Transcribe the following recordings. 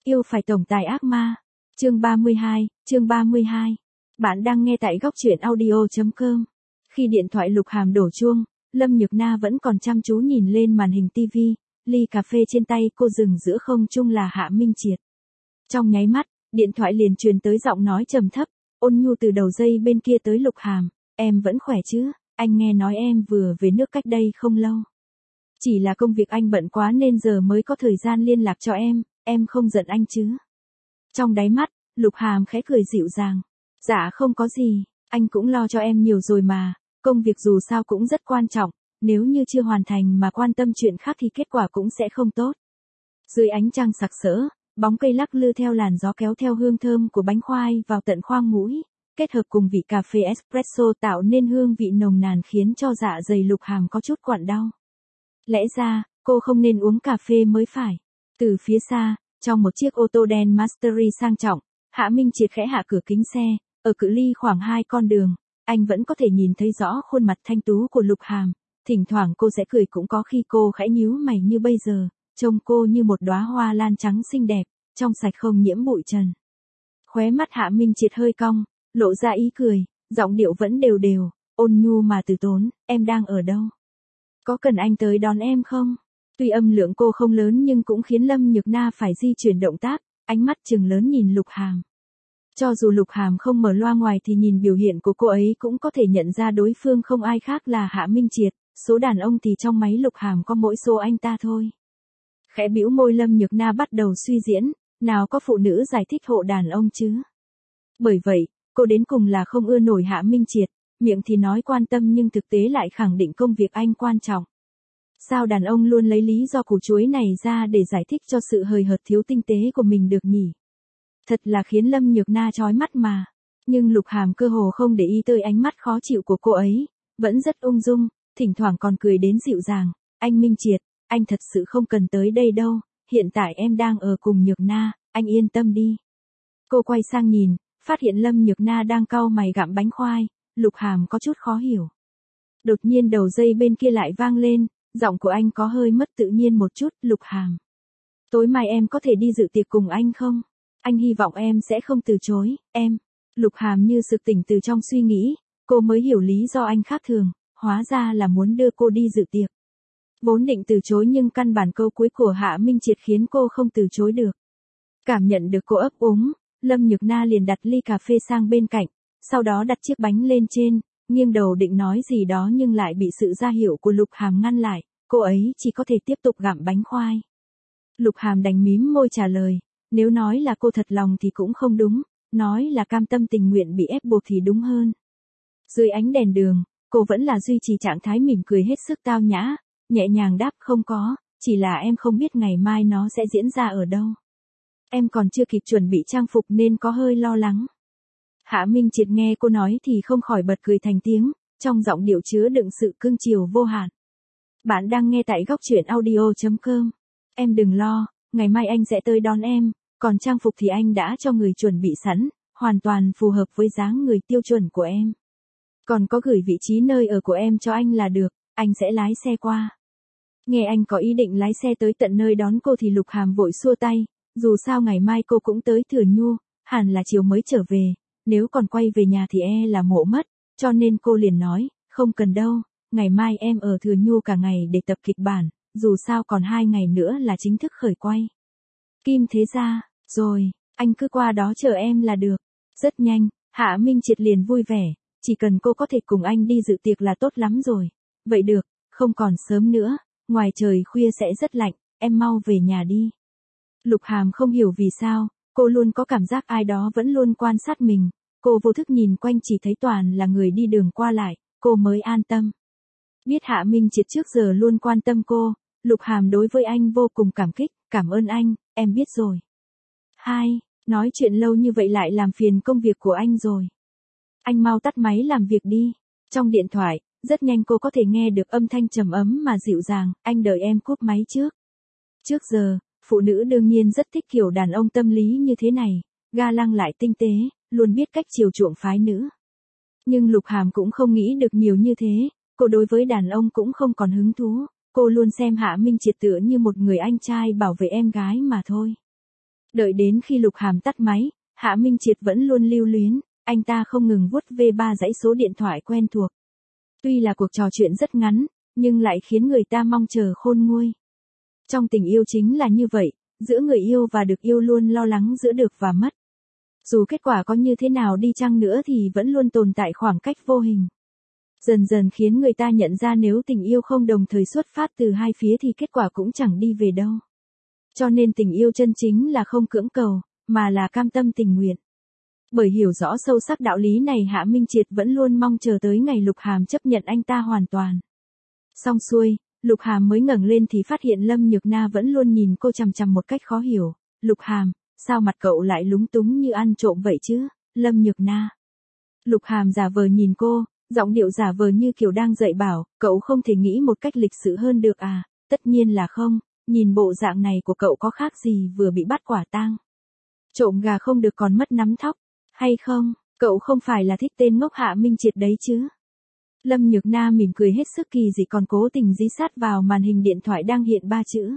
Yêu phải tổng tài ác ma. Chương 32. Bạn đang nghe tại góc truyện audio.com. Khi điện thoại Lục Hàm đổ chuông, Lâm Nhược Na vẫn còn chăm chú nhìn lên màn hình TV, ly cà phê trên tay cô dừng giữa không trung là Hạ Minh Triệt. Trong nháy mắt, điện thoại liền truyền tới giọng nói trầm thấp, ôn nhu từ đầu dây bên kia tới Lục Hàm, em vẫn khỏe chứ, anh nghe nói em vừa về nước cách đây không lâu. Chỉ là công việc anh bận quá nên giờ mới có thời gian liên lạc cho em không giận anh chứ. Trong đáy mắt, Lục Hàm khẽ cười dịu dàng. Dạ không có gì, anh cũng lo cho em nhiều rồi mà, công việc dù sao cũng rất quan trọng, nếu như chưa hoàn thành mà quan tâm chuyện khác thì kết quả cũng sẽ không tốt. Dưới ánh trăng sặc sỡ, bóng cây lắc lư theo làn gió kéo theo hương thơm của bánh khoai vào tận khoang mũi, kết hợp cùng vị cà phê espresso tạo nên hương vị nồng nàn khiến cho dạ dày Lục Hàm có chút quặn đau. Lẽ ra, cô không nên uống cà phê mới phải. Từ phía xa, trong một chiếc ô tô đen Mastery sang trọng, Hạ Minh Triệt khẽ hạ cửa kính xe, ở cự ly khoảng 2 con đường, anh vẫn có thể nhìn thấy rõ khuôn mặt thanh tú của Lục Hàm, thỉnh thoảng cô sẽ cười cũng có khi cô khẽ nhíu mày như bây giờ, trông cô như một đóa hoa lan trắng xinh đẹp, trong sạch không nhiễm bụi trần. Khóe mắt Hạ Minh Triệt hơi cong, lộ ra ý cười, giọng điệu vẫn đều đều, ôn nhu mà từ tốn, em đang ở đâu? Có cần anh tới đón em không? Tuy âm lượng cô không lớn nhưng cũng khiến Lâm Nhược Na phải di chuyển động tác, ánh mắt trừng lớn nhìn Lục Hàm. Cho dù Lục Hàm không mở loa ngoài thì nhìn biểu hiện của cô ấy cũng có thể nhận ra đối phương không ai khác là Hạ Minh Triệt, số đàn ông thì trong máy Lục Hàm có mỗi số anh ta thôi. Khẽ bĩu môi Lâm Nhược Na bắt đầu suy diễn, nào có phụ nữ giải thích hộ đàn ông chứ. Bởi vậy, cô đến cùng là không ưa nổi Hạ Minh Triệt, miệng thì nói quan tâm nhưng thực tế lại khẳng định công việc anh quan trọng. Sao đàn ông luôn lấy lý do củ chuối này ra để giải thích cho sự hời hợt thiếu tinh tế của mình được nhỉ? Thật là khiến Lâm Nhược Na chói mắt mà. Nhưng Lục Hàm cơ hồ không để ý tới ánh mắt khó chịu của cô ấy, vẫn rất ung dung, thỉnh thoảng còn cười đến dịu dàng. Anh Minh Triệt, anh thật sự không cần tới đây đâu, hiện tại em đang ở cùng Nhược Na, anh yên tâm đi. Cô quay sang nhìn, phát hiện Lâm Nhược Na đang cau mày gặm bánh khoai, Lục Hàm có chút khó hiểu. Đột nhiên đầu dây bên kia lại vang lên, giọng của anh có hơi mất tự nhiên một chút, Lục Hàm. Tối mai em có thể đi dự tiệc cùng anh không? Anh hy vọng em sẽ không từ chối, em. Lục Hàm như sực tỉnh từ trong suy nghĩ, cô mới hiểu lý do anh khác thường, hóa ra là muốn đưa cô đi dự tiệc. Vốn định từ chối nhưng căn bản câu cuối của Hạ Minh Triệt khiến cô không từ chối được. Cảm nhận được cô ấp úng, Lâm Nhược Na liền đặt ly cà phê sang bên cạnh, sau đó đặt chiếc bánh lên trên, nghiêng đầu định nói gì đó nhưng lại bị sự ra hiệu của Lục Hàm ngăn lại, cô ấy chỉ có thể tiếp tục gặm bánh khoai. Lục Hàm đành mím môi trả lời, nếu nói là cô thật lòng thì cũng không đúng, nói là cam tâm tình nguyện bị ép buộc thì đúng hơn. Dưới ánh đèn đường, cô vẫn là duy trì trạng thái mỉm cười hết sức tao nhã, nhẹ nhàng đáp không có, chỉ là em không biết ngày mai nó sẽ diễn ra ở đâu. Em còn chưa kịp chuẩn bị trang phục nên có hơi lo lắng. Hạ Minh Triệt nghe cô nói thì không khỏi bật cười thành tiếng, trong giọng điệu chứa đựng sự cưng chiều vô hạn. Bạn đang nghe tại góc truyện audio.com. Em đừng lo, ngày mai anh sẽ tới đón em, còn trang phục thì anh đã cho người chuẩn bị sẵn, hoàn toàn phù hợp với dáng người tiêu chuẩn của em. Còn có gửi vị trí nơi ở của em cho anh là được, anh sẽ lái xe qua. Nghe anh có ý định lái xe tới tận nơi đón cô thì Lục Hàm vội xua tay, dù sao ngày mai cô cũng tới Thừa Nhu, hẳn là chiều mới trở về, nếu còn quay về nhà thì là ngộ mất, cho nên cô liền nói, không cần đâu, ngày mai em ở Thừa Nhu cả ngày để tập kịch bản, dù sao còn 2 ngày nữa là chính thức khởi quay. Kim Thế Gia, rồi, anh cứ qua đó chờ em là được. Rất nhanh, Hạ Minh Triệt liền vui vẻ, chỉ cần cô có thể cùng anh đi dự tiệc là tốt lắm rồi. Vậy được, không còn sớm nữa, ngoài trời khuya sẽ rất lạnh, em mau về nhà đi. Lục Hàm không hiểu vì sao, cô luôn có cảm giác ai đó vẫn luôn quan sát mình, cô vô thức nhìn quanh chỉ thấy toàn là người đi đường qua lại, cô mới an tâm. Biết Hạ Minh Triệt trước giờ luôn quan tâm cô, Lục Hàm đối với anh vô cùng cảm kích, cảm ơn anh, em biết rồi. Nói chuyện lâu như vậy lại làm phiền công việc của anh rồi. Anh mau tắt máy làm việc đi. Trong điện thoại, rất nhanh cô có thể nghe được âm thanh trầm ấm mà dịu dàng, anh đợi em cúp máy trước. Trước giờ, phụ nữ đương nhiên rất thích kiểu đàn ông tâm lý như thế này, ga lăng lại tinh tế, luôn biết cách chiều chuộng phái nữ. Nhưng Lục Hàm cũng không nghĩ được nhiều như thế, cô đối với đàn ông cũng không còn hứng thú, cô luôn xem Hạ Minh Triệt tựa như một người anh trai bảo vệ em gái mà thôi. Đợi đến khi Lục Hàm tắt máy, Hạ Minh Triệt vẫn luôn lưu luyến, anh ta không ngừng vuốt về ba dãy số điện thoại quen thuộc. Tuy là cuộc trò chuyện rất ngắn, nhưng lại khiến người ta mong chờ khôn nguôi. Trong tình yêu chính là như vậy, giữa người yêu và được yêu luôn lo lắng giữa được và mất. Dù kết quả có như thế nào đi chăng nữa thì vẫn luôn tồn tại khoảng cách vô hình. Dần dần khiến người ta nhận ra nếu tình yêu không đồng thời xuất phát từ hai phía thì kết quả cũng chẳng đi về đâu. Cho nên tình yêu chân chính là không cưỡng cầu, mà là cam tâm tình nguyện. Bởi hiểu rõ sâu sắc đạo lý này, Hạ Minh Triệt vẫn luôn mong chờ tới ngày Lục Hàm chấp nhận anh ta hoàn toàn. Xong xuôi, Lục Hàm mới ngẩng lên thì phát hiện Lâm Nhược Na vẫn luôn nhìn cô chằm chằm một cách khó hiểu. Lục Hàm, sao mặt cậu lại lúng túng như ăn trộm vậy chứ, Lâm Nhược Na. Lục Hàm giả vờ nhìn cô, giọng điệu giả vờ như kiểu đang dạy bảo, cậu không thể nghĩ một cách lịch sự hơn được à, tất nhiên là không, nhìn bộ dạng này của cậu có khác gì vừa bị bắt quả tang. Trộm gà không được còn mất nắm thóc, hay không, cậu không phải là thích tên ngốc Hạ Minh Triệt đấy chứ. Lâm Nhược Na mỉm cười hết sức kỳ dị còn cố tình dí sát vào màn hình điện thoại đang hiện ba chữ.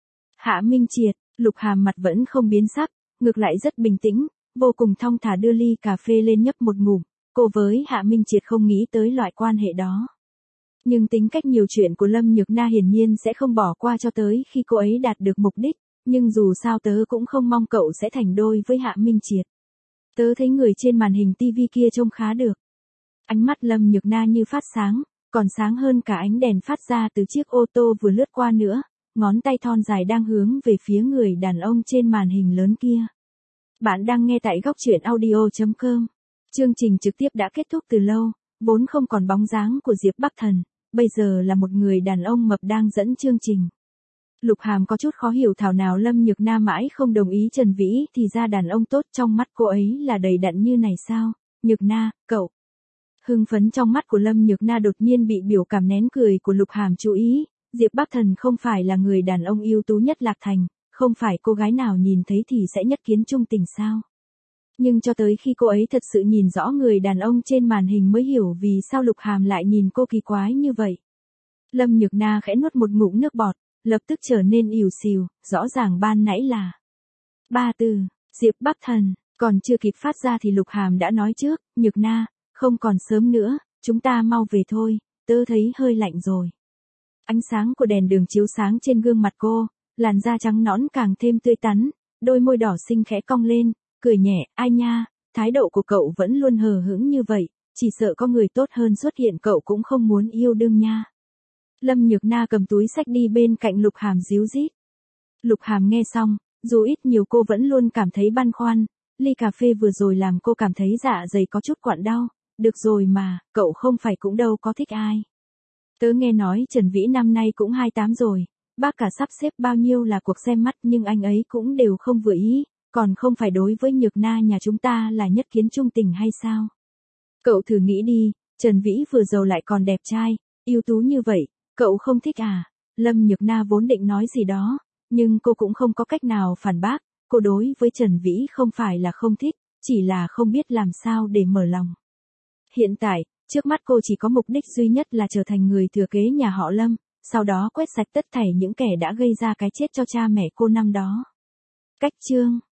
Hạ Minh Triệt. Lục Hàm mặt vẫn không biến sắc, ngược lại rất bình tĩnh, vô cùng thong thả đưa ly cà phê lên nhấp một ngụm. Cô với Hạ Minh Triệt không nghĩ tới loại quan hệ đó. Nhưng tính cách nhiều chuyện của Lâm Nhược Na hiển nhiên sẽ không bỏ qua cho tới khi cô ấy đạt được mục đích, nhưng dù sao tớ cũng không mong cậu sẽ thành đôi với Hạ Minh Triệt. Tớ thấy người trên màn hình tivi kia trông khá được. Ánh mắt Lâm Nhược Na như phát sáng, còn sáng hơn cả ánh đèn phát ra từ chiếc ô tô vừa lướt qua nữa. Ngón tay thon dài đang hướng về phía người đàn ông trên màn hình lớn kia. Bạn đang nghe tại góc truyện audio.com. Chương trình trực tiếp đã kết thúc từ lâu, vốn không còn bóng dáng của Diệp Bắc Thần, bây giờ là một người đàn ông mập đang dẫn chương trình. Lục Hàm có chút khó hiểu thảo nào Lâm Nhược Na mãi không đồng ý Trần Vĩ thì ra đàn ông tốt trong mắt cô ấy là đầy đặn như này sao, Nhược Na, cậu. Hưng phấn trong mắt của Lâm Nhược Na đột nhiên bị biểu cảm nén cười của Lục Hàm chú ý. Diệp Bắc Thần không phải là người đàn ông ưu tú nhất Lạc Thành, không phải cô gái nào nhìn thấy thì sẽ nhất kiến trung tình sao. Nhưng cho tới khi cô ấy thật sự nhìn rõ người đàn ông trên màn hình mới hiểu vì sao Lục Hàm lại nhìn cô kỳ quái như vậy. Lâm Nhược Na khẽ nuốt một ngụm nước bọt, lập tức trở nên ỉu xìu, rõ ràng ban nãy là ba từ, Diệp Bắc Thần, còn chưa kịp phát ra thì Lục Hàm đã nói trước, Nhược Na, không còn sớm nữa, chúng ta mau về thôi, tớ thấy hơi lạnh rồi. Ánh sáng của đèn đường chiếu sáng trên gương mặt cô, làn da trắng nõn càng thêm tươi tắn, đôi môi đỏ xinh khẽ cong lên, cười nhẹ, ai nha, thái độ của cậu vẫn luôn hờ hững như vậy, chỉ sợ có người tốt hơn xuất hiện cậu cũng không muốn yêu đương nha. Lâm Nhược Na cầm túi xách đi bên cạnh Lục Hàm díu dít. Lục Hàm nghe xong, dù ít nhiều cô vẫn luôn cảm thấy băn khoăn, ly cà phê vừa rồi làm cô cảm thấy dạ dày có chút quặn đau, được rồi mà, cậu không phải cũng đâu có thích ai. Tớ nghe nói Trần Vĩ năm nay cũng 28 rồi, bác cả sắp xếp bao nhiêu là cuộc xem mắt nhưng anh ấy cũng đều không vừa ý, còn không phải đối với Nhược Na nhà chúng ta là nhất kiến trung tình hay sao? Cậu thử nghĩ đi, Trần Vĩ vừa giàu lại còn đẹp trai, ưu tú như vậy, cậu không thích à? Lâm Nhược Na vốn định nói gì đó, nhưng cô cũng không có cách nào phản bác, cô đối với Trần Vĩ không phải là không thích, chỉ là không biết làm sao để mở lòng. Hiện tại, trước mắt cô chỉ có mục đích duy nhất là trở thành người thừa kế nhà họ Lâm, sau đó quét sạch tất thảy những kẻ đã gây ra cái chết cho cha mẹ cô năm đó. Cách chương